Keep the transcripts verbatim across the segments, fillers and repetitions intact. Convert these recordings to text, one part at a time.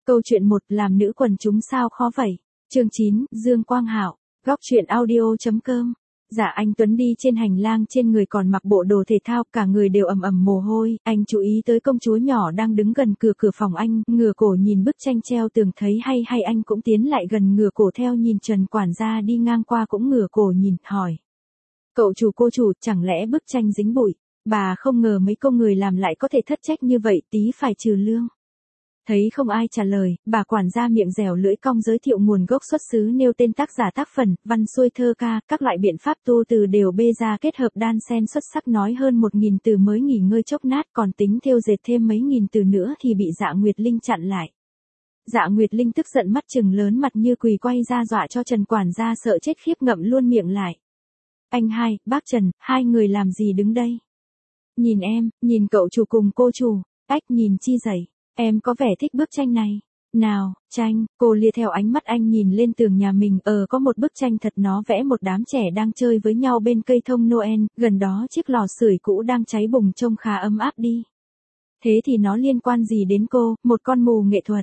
Câu chuyện một, làm nữ quần chúng sao khó vậy? Chương chín, Dương Quang Hạo, góc truyện audio.com. Dạ anh Tuấn đi trên hành lang, trên người còn mặc bộ đồ thể thao, cả người đều ẩm ẩm mồ hôi, anh chú ý tới công chúa nhỏ đang đứng gần cửa cửa phòng anh, ngửa cổ nhìn bức tranh treo tường thấy hay hay anh cũng tiến lại gần ngửa cổ theo nhìn. Trần quản gia đi ngang qua cũng ngửa cổ nhìn, hỏi. Cậu chủ cô chủ, chẳng lẽ bức tranh dính bụi? Bà không ngờ mấy công người làm lại có thể thất trách như vậy, tí phải trừ lương. Thấy không ai trả lời, bà quản gia miệng dẻo lưỡi cong giới thiệu nguồn gốc xuất xứ, nêu tên tác giả tác phẩm, văn xuôi thơ ca, các loại biện pháp tu từ đều bê ra kết hợp đan xen xuất sắc, nói hơn một nghìn từ mới nghỉ ngơi chốc nát, còn tính thêu dệt thêm mấy nghìn từ nữa thì bị Dạ Nguyệt Linh chặn lại. Dạ Nguyệt Linh tức giận mắt trừng lớn, mặt như quỳ quay ra dọa cho Trần quản gia sợ chết khiếp ngậm luôn miệng lại. Anh hai, bác Trần, hai người làm gì đứng đây? Nhìn em, nhìn cậu chủ cùng cô chủ, ách nhìn chi dậy. Em có vẻ thích bức tranh này. Nào, tranh, cô lia theo ánh mắt anh nhìn lên tường nhà mình, ờ có một bức tranh thật, nó vẽ một đám trẻ đang chơi với nhau bên cây thông Noel, gần đó chiếc lò sưởi cũ đang cháy bùng trông khá ấm áp đi. Thế thì nó liên quan gì đến cô, một con mù nghệ thuật?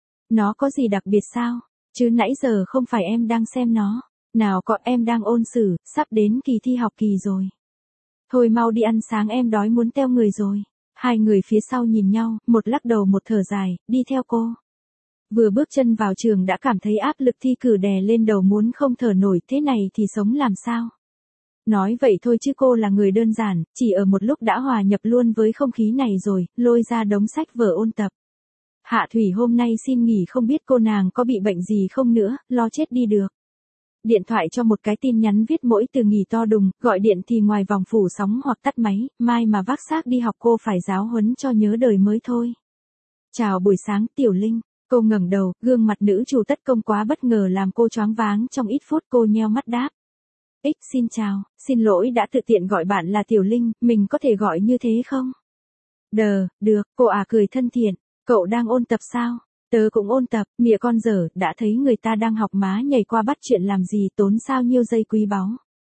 Nó có gì đặc biệt sao? Chứ nãy giờ không phải em đang xem nó. Nào có, em đang ôn sử, sắp đến kỳ thi học kỳ rồi. Thôi mau đi ăn sáng, em đói muốn teo người rồi. Hai người phía sau nhìn nhau, một lắc đầu một thở dài, đi theo cô. Vừa bước chân vào trường đã cảm thấy áp lực thi cử đè lên đầu muốn không thở nổi, thế này thì sống làm sao? Nói vậy thôi chứ cô là người đơn giản, chỉ ở một lúc đã hòa nhập luôn với không khí này rồi, lôi ra đống sách vở ôn tập. Hạ Thủy hôm nay xin nghỉ, không biết cô nàng có bị bệnh gì không nữa, lo chết đi được. Điện thoại cho một cái tin nhắn viết mỗi từ nghỉ to đùng, gọi điện thì ngoài vòng phủ sóng hoặc tắt máy, mai mà vác xác đi học cô phải giáo huấn cho nhớ đời mới thôi. Chào buổi sáng Tiểu Linh, cô ngẩng đầu, gương mặt nữ chủ tất công quá bất ngờ làm cô choáng váng trong ít phút, cô nheo mắt đáp. Ích xin chào, xin lỗi đã tự tiện gọi bạn là Tiểu Linh, mình có thể gọi như thế không? Đờ, được, cô à cười thân thiện, cậu đang ôn tập sao? Tớ cũng ôn tập, mịa con dở, đã thấy người ta đang học má nhảy qua bắt chuyện làm gì, tốn sao nhiêu giây quý báu.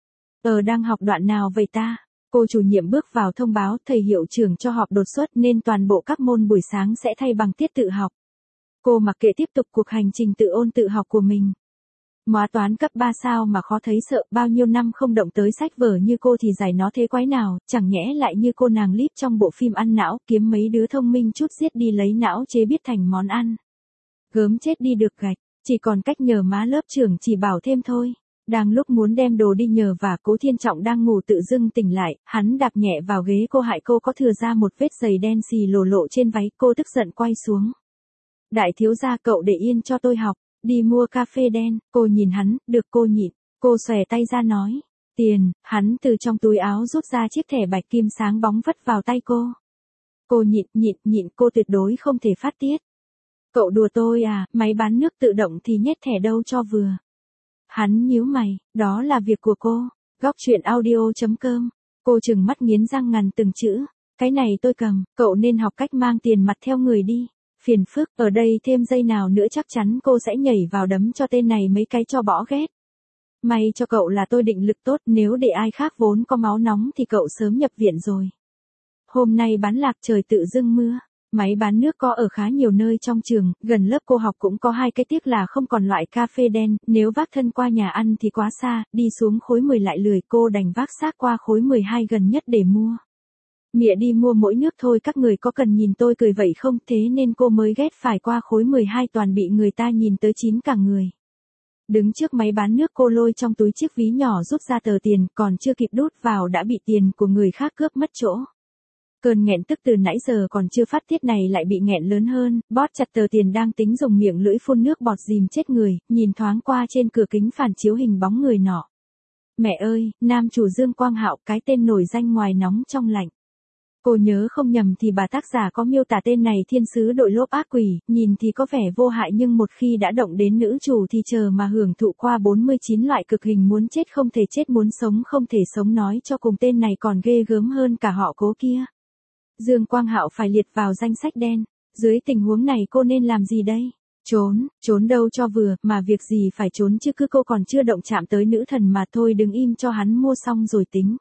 Tớ đang học đoạn nào vậy ta? Cô chủ nhiệm bước vào thông báo, thầy hiệu trưởng cho họp đột xuất nên toàn bộ các môn buổi sáng sẽ thay bằng tiết tự học. Cô mặc kệ tiếp tục cuộc hành trình tự ôn tự học của mình. Móa toán cấp ba sao mà khó thấy sợ, bao nhiêu năm không động tới sách vở như cô thì giải nó thế quái nào, chẳng nhẽ lại như cô nàng líp trong bộ phim ăn não, kiếm mấy đứa thông minh chút giết đi lấy não chế biết thành món ăn. Gớm chết đi được gạch, chỉ còn cách nhờ má lớp trưởng chỉ bảo thêm thôi. Đang lúc muốn đem đồ đi nhờ và Cố Thiên Trọng đang ngủ tự dưng tỉnh lại, hắn đạp nhẹ vào ghế cô, hại cô có thừa ra một vết giày đen xì lồ lộ trên váy, cô tức giận quay xuống. Đại thiếu gia, cậu để yên cho tôi học, đi mua cà phê đen. Cô nhìn hắn, được cô nhịn, cô xòe tay ra nói. Tiền, hắn từ trong túi áo rút ra chiếc thẻ bạch kim sáng bóng vất vào tay cô. Cô nhịn, nhịn, nhịn, cô tuyệt đối không thể phát tiết. Cậu đùa tôi à, máy bán nước tự động thì nhét thẻ đâu cho vừa. Hắn nhíu mày, đó là việc của cô. Góc truyện audio.com. Cô trừng mắt nghiến răng ngằn từng chữ. Cái này tôi cầm, cậu nên học cách mang tiền mặt theo người đi. Phiền phức, ở đây thêm giây nào nữa chắc chắn cô sẽ nhảy vào đấm cho tên này mấy cái cho bỏ ghét. May cho cậu là tôi định lực tốt, nếu để ai khác vốn có máu nóng thì cậu sớm nhập viện rồi. Hôm nay bán lạc trời tự dưng mưa. Máy bán nước có ở khá nhiều nơi trong trường, gần lớp cô học cũng có hai, cái tiếc là không còn loại cà phê đen, nếu vác thân qua nhà ăn thì quá xa, đi xuống khối mười lại lười, cô đành vác xác qua khối mười hai gần nhất để mua. Mịa đi mua mỗi nước thôi, các người có cần nhìn tôi cười vậy không, thế nên cô mới ghét phải qua khối mười hai, toàn bị người ta nhìn tới chín cả người. Đứng trước máy bán nước cô lôi trong túi chiếc ví nhỏ rút ra tờ tiền, còn chưa kịp đút vào đã bị tiền của người khác cướp mất chỗ. Cơn nghẹn tức từ nãy giờ còn chưa phát tiết này lại bị nghẹn lớn hơn, bóp chặt tờ tiền đang tính dùng miệng lưỡi phun nước bọt dìm chết người, nhìn thoáng qua trên cửa kính phản chiếu hình bóng người nọ. Mẹ ơi, nam chủ Dương Quang Hạo, cái tên nổi danh ngoài nóng trong lạnh. Cô nhớ không nhầm thì bà tác giả có miêu tả tên này thiên sứ đội lốp ác quỷ, nhìn thì có vẻ vô hại nhưng một khi đã động đến nữ chủ thì chờ mà hưởng thụ qua bốn mươi chín loại cực hình, muốn chết không thể chết, muốn sống không thể sống, nói cho cùng tên này còn ghê gớm hơn cả họ Cố kia. Dương Quang Hạo phải liệt vào danh sách đen, dưới tình huống này cô nên làm gì đây? Trốn, trốn đâu cho vừa, mà việc gì phải trốn chứ, cứ cô còn chưa động chạm tới nữ thần mà thôi, đứng im cho hắn mua xong rồi tính.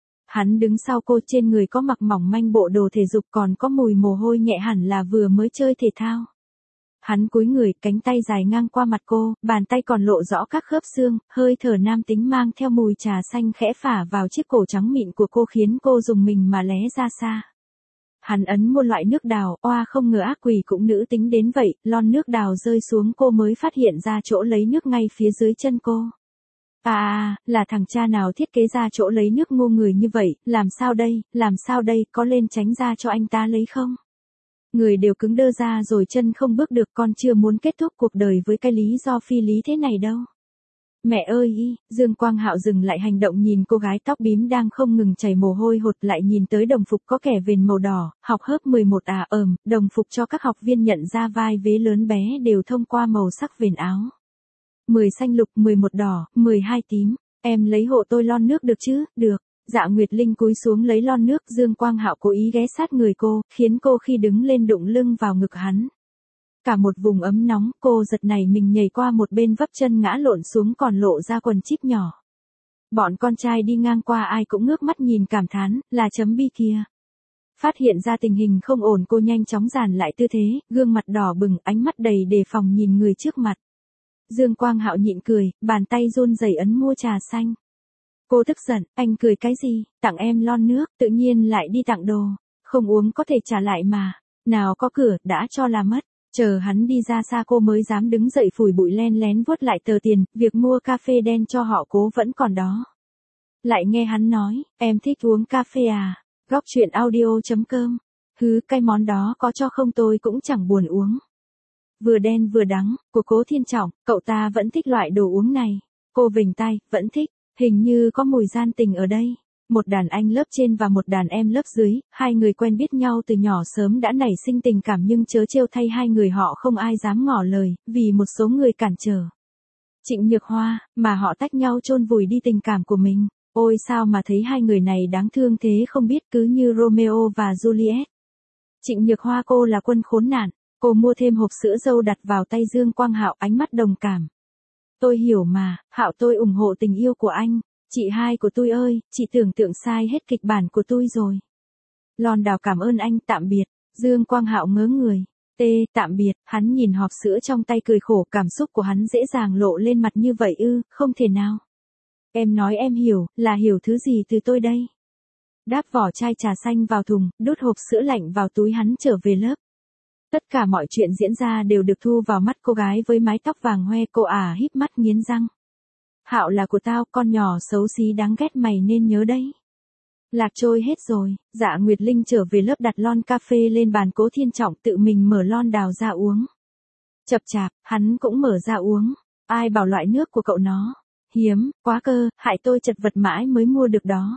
Hắn đứng sau cô, trên người có mặc mỏng manh bộ đồ thể dục, còn có mùi mồ hôi nhẹ, hẳn là vừa mới chơi thể thao. Hắn cúi người, cánh tay dài ngang qua mặt cô, bàn tay còn lộ rõ các khớp xương, hơi thở nam tính mang theo mùi trà xanh khẽ phả vào chiếc cổ trắng mịn của cô khiến cô rùng mình mà lé ra xa. Hắn ấn một loại nước đào, oa không ngờ ác quỷ cũng nữ tính đến vậy, lon nước đào rơi xuống cô mới phát hiện ra chỗ lấy nước ngay phía dưới chân cô. À à, là thằng cha nào thiết kế ra chỗ lấy nước ngu người như vậy, làm sao đây, làm sao đây, có lên tránh ra cho anh ta lấy không? Người đều cứng đơ ra rồi chân không bước được, con chưa muốn kết thúc cuộc đời với cái lý do phi lý thế này đâu. Mẹ ơi y, Dương Quang Hạo dừng lại hành động nhìn cô gái tóc bím đang không ngừng chảy mồ hôi hột, lại nhìn tới đồng phục có kẻ viền màu đỏ, học lớp mười một à ờm, đồng phục cho các học viên nhận ra vai vế lớn bé đều thông qua màu sắc viền áo. mười xanh lục, mười một đỏ, mười hai tím, em lấy hộ tôi lon nước được chứ, được. Dạ Nguyệt Linh cúi xuống lấy lon nước, Dương Quang Hạo cố ý ghé sát người cô, khiến cô khi đứng lên đụng lưng vào ngực hắn. Cả một vùng ấm nóng, cô giật nảy mình nhảy qua một bên vấp chân ngã lộn xuống còn lộ ra quần chip nhỏ. Bọn con trai đi ngang qua ai cũng ngước mắt nhìn cảm thán, là chấm bi kìa. Phát hiện ra tình hình không ổn cô nhanh chóng giản lại tư thế, gương mặt đỏ bừng, ánh mắt đầy đề phòng nhìn người trước mặt. Dương Quang Hạo nhịn cười, bàn tay run rẩy ấn mua trà xanh. Cô tức giận, anh cười cái gì, tặng em lon nước, tự nhiên lại đi tặng đồ, không uống có thể trả lại mà, nào có cửa, đã cho là mất. Chờ hắn đi ra xa cô mới dám đứng dậy phủi bụi len lén vuốt lại tờ tiền, việc mua cà phê đen cho họ cố vẫn còn đó. Lại nghe hắn nói, em thích uống cà phê à, góc chuyện audio chấm com, hứ cái món đó có cho không tôi cũng chẳng buồn uống. Vừa đen vừa đắng, của Cố Thiên Trọng, cậu ta vẫn thích loại đồ uống này. Cô vểnh tay, vẫn thích, hình như có mùi gian tình ở đây. Một đàn anh lớp trên và một đàn em lớp dưới, hai người quen biết nhau từ nhỏ sớm đã nảy sinh tình cảm nhưng chớ trêu thay hai người họ không ai dám ngỏ lời, vì một số người cản trở. Trịnh Nhược Hoa, mà họ tách nhau chôn vùi đi tình cảm của mình. Ôi sao mà thấy hai người này đáng thương thế không biết, cứ như Romeo và Juliet. Trịnh Nhược Hoa cô là quân khốn nạn. Cô mua thêm hộp sữa dâu đặt vào tay Dương Quang Hạo, ánh mắt đồng cảm. Tôi hiểu mà, Hạo tôi ủng hộ tình yêu của anh. Chị hai của tôi ơi, chị tưởng tượng sai hết kịch bản của tôi rồi. Lon đào cảm ơn anh, tạm biệt. Dương Quang Hạo ngớ người. Tê, tạm biệt, hắn nhìn hộp sữa trong tay cười khổ, cảm xúc của hắn dễ dàng lộ lên mặt như vậy ư, không thể nào. Em nói em hiểu, là hiểu thứ gì từ tôi đây? Đáp vỏ chai trà xanh vào thùng, đút hộp sữa lạnh vào túi hắn trở về lớp. Tất cả mọi chuyện diễn ra đều được thu vào mắt cô gái với mái tóc vàng hoe, cô ả híp mắt nghiến răng. Hạo là của tao, con nhỏ xấu xí đáng ghét mày nên nhớ đấy. Lạc trôi hết rồi, Dạ Nguyệt Linh trở về lớp đặt lon cà phê lên bàn Cố Thiên Trọng tự mình mở lon đào ra uống. Chập chạp, hắn cũng mở ra uống. Ai bảo loại nước của cậu nó hiếm, quá cơ, hại tôi chật vật mãi mới mua được đó.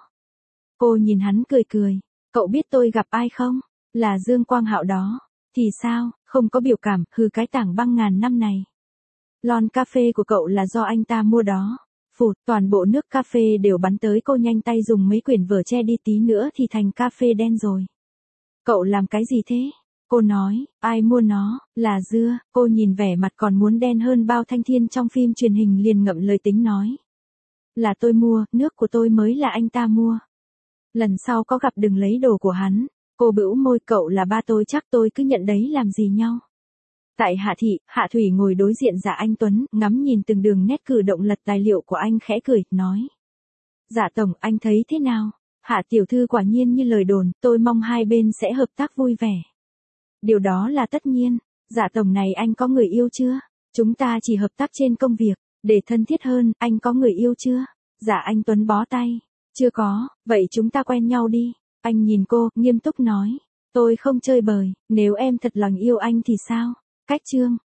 Cô nhìn hắn cười cười, cậu biết tôi gặp ai không? Là Dương Quang Hạo đó. Thì sao, không có biểu cảm, hừ cái tảng băng ngàn năm này. Lon cà phê của cậu là do anh ta mua đó. Phụt, toàn bộ nước cà phê đều bắn tới cô, nhanh tay dùng mấy quyển vở che đi, tí nữa thì thành cà phê đen rồi. Cậu làm cái gì thế? Cô nói, ai mua nó, là Dưa. Cô nhìn vẻ mặt còn muốn đen hơn bao thanh thiên trong phim truyền hình liền ngậm lời tính nói. Là tôi mua, nước của tôi mới là anh ta mua. Lần sau có gặp đừng lấy đồ của hắn. Cô bĩu môi, cậu là ba tôi chắc tôi cứ nhận đấy làm gì nhau. Tại Hạ Thị, Hạ Thủy ngồi đối diện Dạ Anh Tuấn, ngắm nhìn từng đường nét cử động lật tài liệu của anh khẽ cười, nói. Dạ Tổng, anh thấy thế nào? Hạ Tiểu Thư quả nhiên như lời đồn, tôi mong hai bên sẽ hợp tác vui vẻ. Điều đó là tất nhiên. Dạ Tổng này anh có người yêu chưa? Chúng ta chỉ hợp tác trên công việc, để thân thiết hơn, anh có người yêu chưa? Dạ Anh Tuấn bó tay. Chưa có, vậy chúng ta quen nhau đi. Anh nhìn cô, nghiêm túc nói. Tôi không chơi bời, nếu em thật lòng yêu anh thì sao? Cách chương.